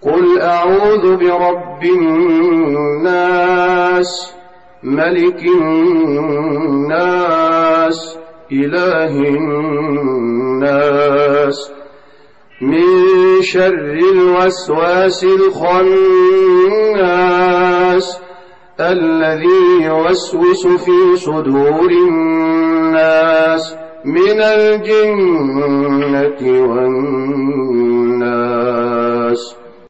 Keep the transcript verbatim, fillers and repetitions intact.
قل أعوذ برب الناس ملك الناس إله الناس من شر الوسواس الخناس الذي يوسوس في صدور الناس من الجنة والناس.